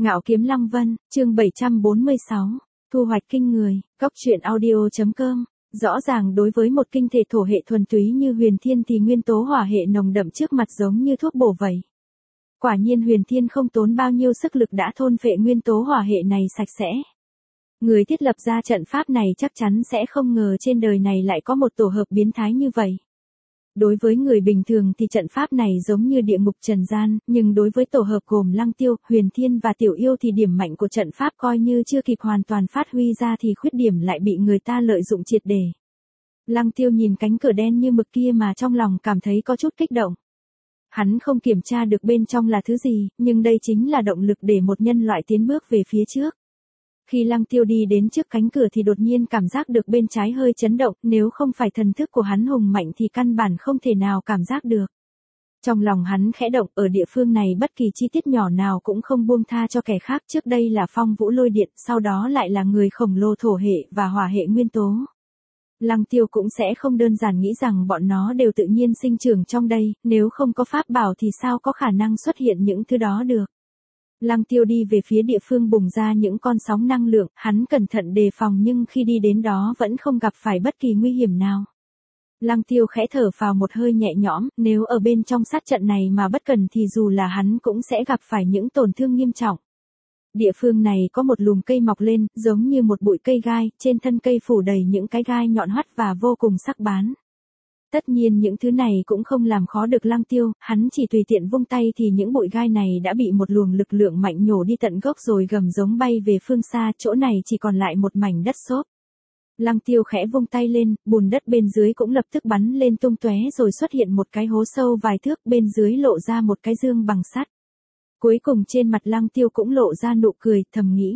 Ngạo Kiếm Lăng Vân, chương 746, thu hoạch kinh người, Cóc truyện audio.com. Rõ ràng đối với một kinh thể thổ hệ thuần túy như Huyền Thiên thì nguyên tố hỏa hệ nồng đậm trước mặt giống như thuốc bổ vậy. Quả nhiên Huyền Thiên không tốn bao nhiêu sức lực đã thôn phệ nguyên tố hỏa hệ này sạch sẽ. Người thiết lập ra trận pháp này chắc chắn sẽ không ngờ trên đời này lại có một tổ hợp biến thái như vậy. Đối với người bình thường thì trận pháp này giống như địa ngục trần gian, nhưng đối với tổ hợp gồm Lăng Tiêu, Huyền Thiên và Tiểu Yêu thì điểm mạnh của trận pháp coi như chưa kịp hoàn toàn phát huy ra thì khuyết điểm lại bị người ta lợi dụng triệt để. Lăng Tiêu nhìn cánh cửa đen như mực kia mà trong lòng cảm thấy có chút kích động. Hắn không kiểm tra được bên trong là thứ gì, nhưng đây chính là động lực để một nhân loại tiến bước về phía trước. Khi Lăng Tiêu đi đến trước cánh cửa thì đột nhiên cảm giác được bên trái hơi chấn động, nếu không phải thần thức của hắn hùng mạnh thì căn bản không thể nào cảm giác được. Trong lòng hắn khẽ động, ở địa phương này bất kỳ chi tiết nhỏ nào cũng không buông tha cho kẻ khác, trước đây là phong vũ lôi điện, sau đó lại là người khổng lồ thổ hệ và hỏa hệ nguyên tố. Lăng Tiêu cũng sẽ không đơn giản nghĩ rằng bọn nó đều tự nhiên sinh trưởng trong đây, nếu không có pháp bảo thì sao có khả năng xuất hiện những thứ đó được. Lăng Tiêu đi về phía địa phương bùng ra những con sóng năng lượng, hắn cẩn thận đề phòng nhưng khi đi đến đó vẫn không gặp phải bất kỳ nguy hiểm nào. Lăng Tiêu khẽ thở vào một hơi nhẹ nhõm, nếu ở bên trong sát trận này mà bất cần thì dù là hắn cũng sẽ gặp phải những tổn thương nghiêm trọng. Địa phương này có một lùm cây mọc lên, giống như một bụi cây gai, trên thân cây phủ đầy những cái gai nhọn hoắt và vô cùng sắc bén. Tất nhiên những thứ này cũng không làm khó được Lăng Tiêu, hắn chỉ tùy tiện vung tay thì những bụi gai này đã bị một luồng lực lượng mạnh nhổ đi tận gốc rồi gầm giống bay về phương xa, chỗ này chỉ còn lại một mảnh đất xốp. Lăng Tiêu khẽ vung tay lên, bùn đất bên dưới cũng lập tức bắn lên tung tóe rồi xuất hiện một cái hố sâu vài thước, bên dưới lộ ra một cái dương bằng sắt. Cuối cùng trên mặt Lăng Tiêu cũng lộ ra nụ cười, thầm nghĩ.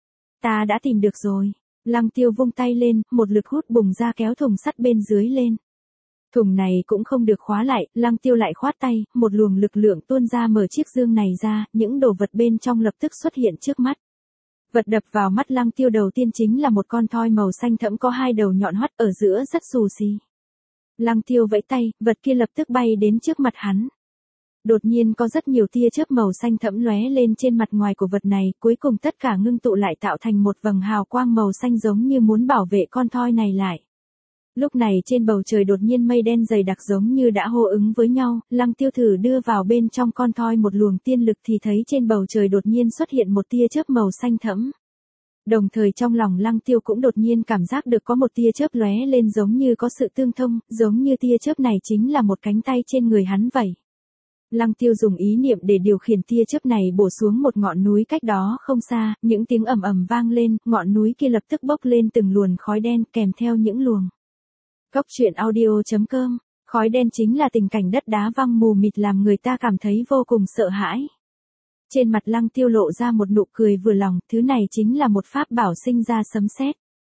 Ta đã tìm được rồi. Lăng Tiêu vung tay lên, một lực hút bùng ra kéo thùng sắt bên dưới lên. Thùng này cũng không được khóa lại, Lăng Tiêu lại khoát tay, một luồng lực lượng tuôn ra mở chiếc dương này ra, những đồ vật bên trong lập tức xuất hiện trước mắt. Vật đập vào mắt Lăng Tiêu đầu tiên chính là một con thoi màu xanh thẫm có hai đầu nhọn hoắt ở giữa rất xù xì. Lăng Tiêu vẫy tay, vật kia lập tức bay đến trước mặt hắn. Đột nhiên có rất nhiều tia chớp màu xanh thẫm lóe lên trên mặt ngoài của vật này, cuối cùng tất cả ngưng tụ lại tạo thành một vầng hào quang màu xanh giống như muốn bảo vệ con thoi này lại. Lúc này trên bầu trời đột nhiên mây đen dày đặc giống như đã hô ứng với nhau, Lăng Tiêu thử đưa vào bên trong con thoi một luồng tiên lực thì thấy trên bầu trời đột nhiên xuất hiện một tia chớp màu xanh thẫm. Đồng thời trong lòng Lăng Tiêu cũng đột nhiên cảm giác được có một tia chớp lóe lên giống như có sự tương thông, giống như tia chớp này chính là một cánh tay trên người hắn vậy. Lăng Tiêu dùng ý niệm để điều khiển tia chớp này bổ xuống một ngọn núi cách đó không xa, những tiếng ầm ầm vang lên, ngọn núi kia lập tức bốc lên từng luồng khói đen kèm theo những luồng. Cóc truyện audio.com, khói đen chính là tình cảnh đất đá văng mù mịt làm người ta cảm thấy vô cùng sợ hãi. Trên mặt Lăng Tiêu lộ ra một nụ cười vừa lòng, thứ này chính là một pháp bảo sinh ra sấm sét.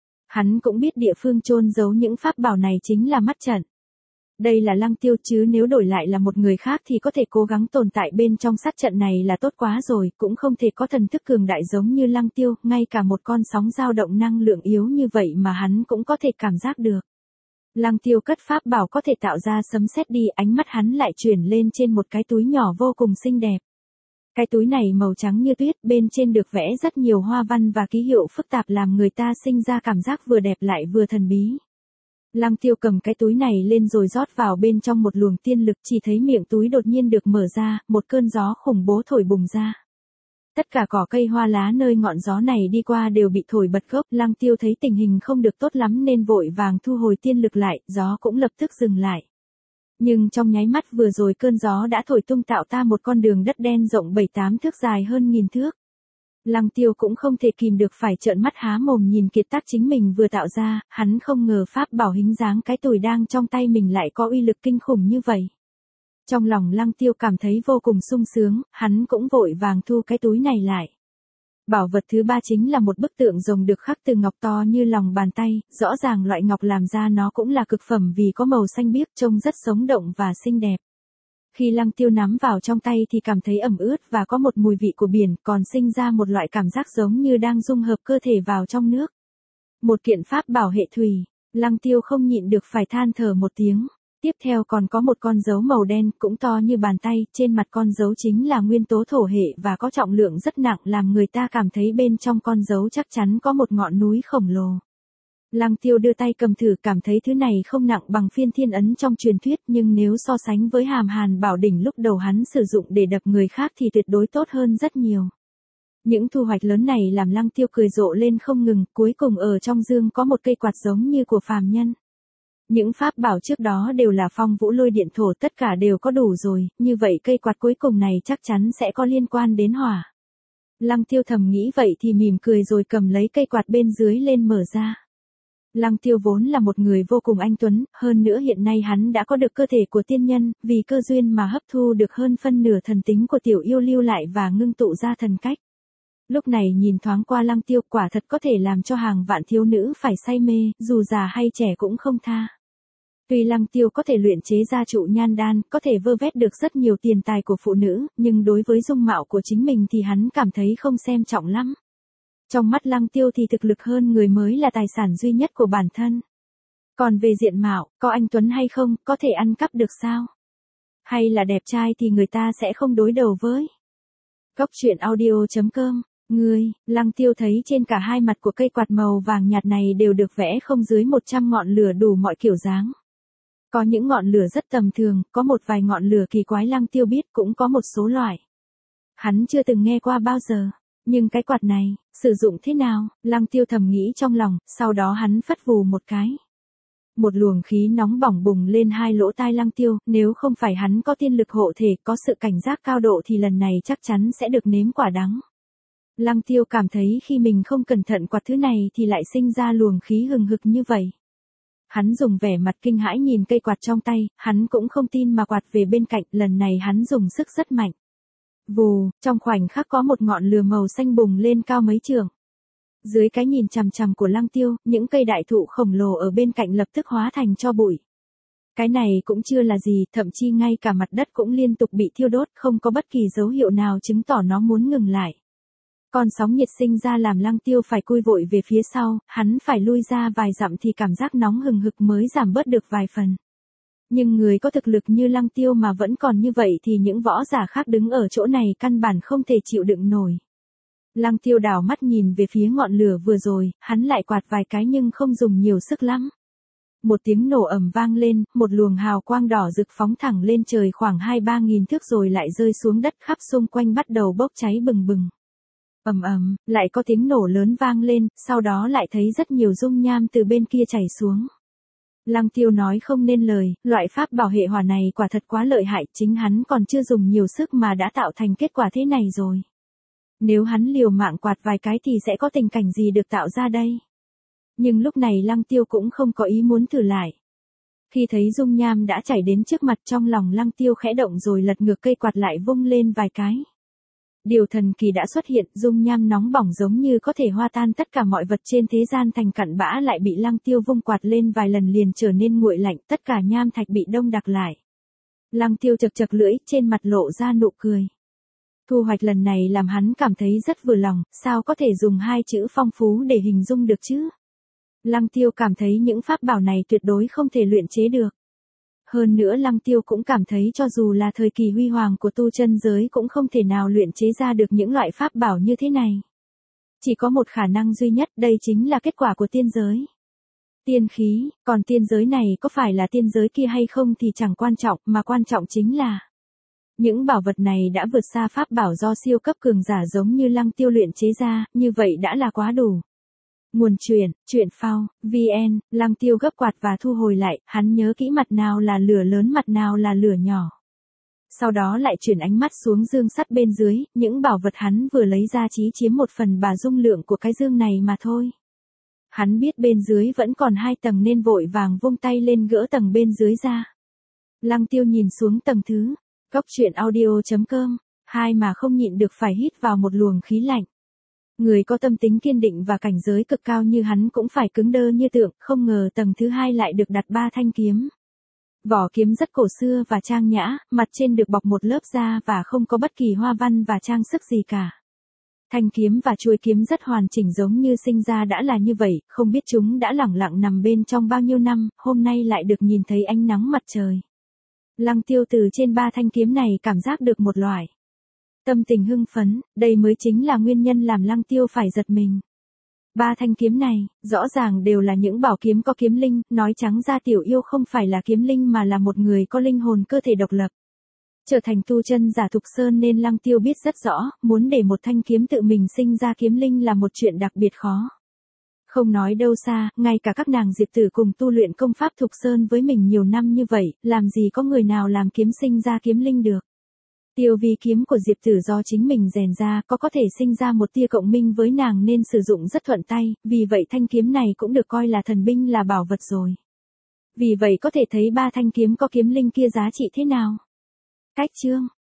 Hắn cũng biết địa phương chôn giấu những pháp bảo này chính là mắt trận. Đây là Lăng Tiêu chứ nếu đổi lại là một người khác thì có thể cố gắng tồn tại bên trong sát trận này là tốt quá rồi, cũng không thể có thần thức cường đại giống như Lăng Tiêu, ngay cả một con sóng dao động năng lượng yếu như vậy mà hắn cũng có thể cảm giác được. Lăng Tiêu cất pháp bảo có thể tạo ra sấm sét đi, ánh mắt hắn lại chuyển lên trên một cái túi nhỏ vô cùng xinh đẹp. Cái túi này màu trắng như tuyết, bên trên được vẽ rất nhiều hoa văn và ký hiệu phức tạp làm người ta sinh ra cảm giác vừa đẹp lại vừa thần bí. Lăng Tiêu cầm cái túi này lên rồi rót vào bên trong một luồng tiên lực, chỉ thấy miệng túi đột nhiên được mở ra, một cơn gió khủng bố thổi bùng ra. Tất cả cỏ cây hoa lá nơi ngọn gió này đi qua đều bị thổi bật gốc, Lăng Tiêu thấy tình hình không được tốt lắm nên vội vàng thu hồi tiên lực lại, gió cũng lập tức dừng lại. Nhưng trong nháy mắt vừa rồi cơn gió đã thổi tung tạo ta một con đường đất đen rộng 7-8 thước dài hơn 1000 thước. Lăng Tiêu cũng không thể kìm được phải trợn mắt há mồm nhìn kiệt tác chính mình vừa tạo ra, hắn không ngờ pháp bảo hình dáng cái tùi đang trong tay mình lại có uy lực kinh khủng như vậy. Trong lòng Lăng Tiêu cảm thấy vô cùng sung sướng, hắn cũng vội vàng thu cái túi này lại. Bảo vật thứ ba chính là một bức tượng rồng được khắc từ ngọc to như lòng bàn tay, rõ ràng loại ngọc làm ra nó cũng là cực phẩm vì có màu xanh biếc trông rất sống động và xinh đẹp. Khi Lăng Tiêu nắm vào trong tay thì cảm thấy ẩm ướt và có một mùi vị của biển, còn sinh ra một loại cảm giác giống như đang dung hợp cơ thể vào trong nước. Một kiện pháp bảo hệ thủy, Lăng Tiêu không nhịn được phải than thở một tiếng. Tiếp theo còn có một con dấu màu đen cũng to như bàn tay, trên mặt con dấu chính là nguyên tố thổ hệ và có trọng lượng rất nặng làm người ta cảm thấy bên trong con dấu chắc chắn có một ngọn núi khổng lồ. Lăng Tiêu đưa tay cầm thử cảm thấy thứ này không nặng bằng phiên thiên ấn trong truyền thuyết nhưng nếu so sánh với hàm hàn bảo đỉnh lúc đầu hắn sử dụng để đập người khác thì tuyệt đối tốt hơn rất nhiều. Những thu hoạch lớn này làm Lăng Tiêu cười rộ lên không ngừng, cuối cùng ở trong dương có một cây quạt giống như của phàm nhân. Những pháp bảo trước đó đều là phong vũ lôi điện thổ tất cả đều có đủ rồi, như vậy cây quạt cuối cùng này chắc chắn sẽ có liên quan đến hỏa. Lăng Tiêu thầm nghĩ vậy thì mỉm cười rồi cầm lấy cây quạt bên dưới lên mở ra. Lăng Tiêu vốn là một người vô cùng anh tuấn, hơn nữa hiện nay hắn đã có được cơ thể của tiên nhân, vì cơ duyên mà hấp thu được hơn phân nửa thần tính của tiểu yêu lưu lại và ngưng tụ ra thần cách. Lúc này nhìn thoáng qua Lăng Tiêu quả thật có thể làm cho hàng vạn thiếu nữ phải say mê, dù già hay trẻ cũng không tha. Tuy Lăng Tiêu có thể luyện chế ra trụ nhan đan, có thể vơ vét được rất nhiều tiền tài của phụ nữ, nhưng đối với dung mạo của chính mình thì hắn cảm thấy không xem trọng lắm. Trong mắt Lăng Tiêu thì thực lực hơn người mới là tài sản duy nhất của bản thân. Còn về diện mạo, có anh tuấn hay không, có thể ăn cắp được sao? Hay là đẹp trai thì người ta sẽ không đối đầu với? Góc truyện audio.com. Lăng Tiêu thấy trên cả hai mặt của cây quạt màu vàng nhạt này đều được vẽ không dưới 100 ngọn lửa đủ mọi kiểu dáng. Có những ngọn lửa rất tầm thường, có một vài ngọn lửa kỳ quái Lăng Tiêu biết cũng có một số loại. Hắn chưa từng nghe qua bao giờ. Nhưng cái quạt này, sử dụng thế nào? Lăng Tiêu thầm nghĩ trong lòng, sau đó hắn phất vù một cái. Một luồng khí nóng bỏng bùng lên hai lỗ tai Lăng Tiêu, nếu không phải hắn có tiên lực hộ thể, có sự cảnh giác cao độ thì lần này chắc chắn sẽ được nếm quả đắng. Lăng Tiêu cảm thấy khi mình không cẩn thận quạt thứ này thì lại sinh ra luồng khí hừng hực như vậy. Hắn dùng vẻ mặt kinh hãi nhìn cây quạt trong tay, hắn cũng không tin mà quạt về bên cạnh, lần này hắn dùng sức rất mạnh. Vù, trong khoảnh khắc có một ngọn lửa màu xanh bùng lên cao mấy trượng. Dưới cái nhìn chằm chằm của Lăng Tiêu, những cây đại thụ khổng lồ ở bên cạnh lập tức hóa thành tro bụi. Cái này cũng chưa là gì, thậm chí ngay cả mặt đất cũng liên tục bị thiêu đốt, không có bất kỳ dấu hiệu nào chứng tỏ nó muốn ngừng lại. Con sóng nhiệt sinh ra làm Lăng Tiêu phải cui vội về phía sau, hắn phải lui ra vài dặm thì cảm giác nóng hừng hực mới giảm bớt được vài phần. Nhưng người có thực lực như Lăng Tiêu mà vẫn còn như vậy thì những võ giả khác đứng ở chỗ này căn bản không thể chịu đựng nổi. Lăng Tiêu đảo mắt nhìn về phía ngọn lửa vừa rồi, hắn lại quạt vài cái nhưng không dùng nhiều sức lắm. Một tiếng nổ ầm vang lên, một luồng hào quang đỏ rực phóng thẳng lên trời khoảng 2-3 nghìn thước rồi lại rơi xuống đất khắp xung quanh bắt đầu bốc cháy bừng bừng. Ầm ầm, lại có tiếng nổ lớn vang lên, sau đó lại thấy rất nhiều dung nham từ bên kia chảy xuống. Lăng Tiêu nói không nên lời, loại pháp bảo hệ hỏa này quả thật quá lợi hại, chính hắn còn chưa dùng nhiều sức mà đã tạo thành kết quả thế này rồi. Nếu hắn liều mạng quạt vài cái thì sẽ có tình cảnh gì được tạo ra đây? Nhưng lúc này Lăng Tiêu cũng không có ý muốn thử lại. Khi thấy dung nham đã chảy đến trước mặt trong lòng Lăng Tiêu khẽ động rồi lật ngược cây quạt lại vung lên vài cái. Điều thần kỳ đã xuất hiện, dung nham nóng bỏng giống như có thể hoa tan tất cả mọi vật trên thế gian thành cặn bã lại bị Lăng Tiêu vung quạt lên vài lần liền trở nên nguội lạnh, tất cả nham thạch bị đông đặc lại. Lăng Tiêu chật chật lưỡi, trên mặt lộ ra nụ cười. Thu hoạch lần này làm hắn cảm thấy rất vừa lòng, sao có thể dùng hai chữ phong phú để hình dung được chứ? Lăng Tiêu cảm thấy những pháp bảo này tuyệt đối không thể luyện chế được. Hơn nữa Lăng Tiêu cũng cảm thấy cho dù là thời kỳ huy hoàng của tu chân giới cũng không thể nào luyện chế ra được những loại pháp bảo như thế này. Chỉ có một khả năng duy nhất, đây chính là kết quả của tiên giới. Tiên khí, còn tiên giới này có phải là tiên giới kia hay không thì chẳng quan trọng, mà quan trọng chính là những bảo vật này đã vượt xa pháp bảo do siêu cấp cường giả giống như Lăng Tiêu luyện chế ra, như vậy đã là quá đủ. Nguồn truyện phao, VN, Lăng Tiêu gấp quạt và thu hồi lại, hắn nhớ kỹ mặt nào là lửa lớn mặt nào là lửa nhỏ. Sau đó lại chuyển ánh mắt xuống dương sắt bên dưới, những bảo vật hắn vừa lấy ra chỉ chiếm 1/3 dung lượng của cái dương này mà thôi. Hắn biết bên dưới vẫn còn 2 tầng nên vội vàng vung tay lên gỡ tầng bên dưới ra. Lăng Tiêu nhìn xuống tầng thứ, góc truyện audio.com, mà không nhịn được phải hít vào một luồng khí lạnh. Người có tâm tính kiên định và cảnh giới cực cao như hắn cũng phải cứng đơ như tượng, không ngờ tầng thứ 2 lại được đặt 3 thanh kiếm. Vỏ kiếm rất cổ xưa và trang nhã, mặt trên được bọc một lớp da và không có bất kỳ hoa văn và trang sức gì cả. Thanh kiếm và chuôi kiếm rất hoàn chỉnh giống như sinh ra đã là như vậy, không biết chúng đã lẳng lặng nằm bên trong bao nhiêu năm, hôm nay lại được nhìn thấy ánh nắng mặt trời. Lăng Tiêu từ trên ba thanh kiếm này cảm giác được một loại tâm tình hưng phấn, đây mới chính là nguyên nhân làm Lăng Tiêu phải giật mình. Ba thanh kiếm này, rõ ràng đều là những bảo kiếm có kiếm linh, nói trắng ra Tiểu Yêu không phải là kiếm linh mà là một người có linh hồn cơ thể độc lập. Trở thành tu chân giả Thục Sơn nên Lăng Tiêu biết rất rõ, muốn để một thanh kiếm tự mình sinh ra kiếm linh là một chuyện đặc biệt khó. Không nói đâu xa, ngay cả các nàng Diệp Tử cùng tu luyện công pháp Thục Sơn với mình nhiều năm như vậy, làm gì có người nào làm kiếm sinh ra kiếm linh được. Tiêu vi kiếm của Diệp Tử do chính mình rèn ra có thể sinh ra một tia cộng minh với nàng nên sử dụng rất thuận tay, vì vậy thanh kiếm này cũng được coi là thần binh là bảo vật rồi. Vì vậy có thể thấy ba thanh kiếm có kiếm linh kia giá trị thế nào. Cách chương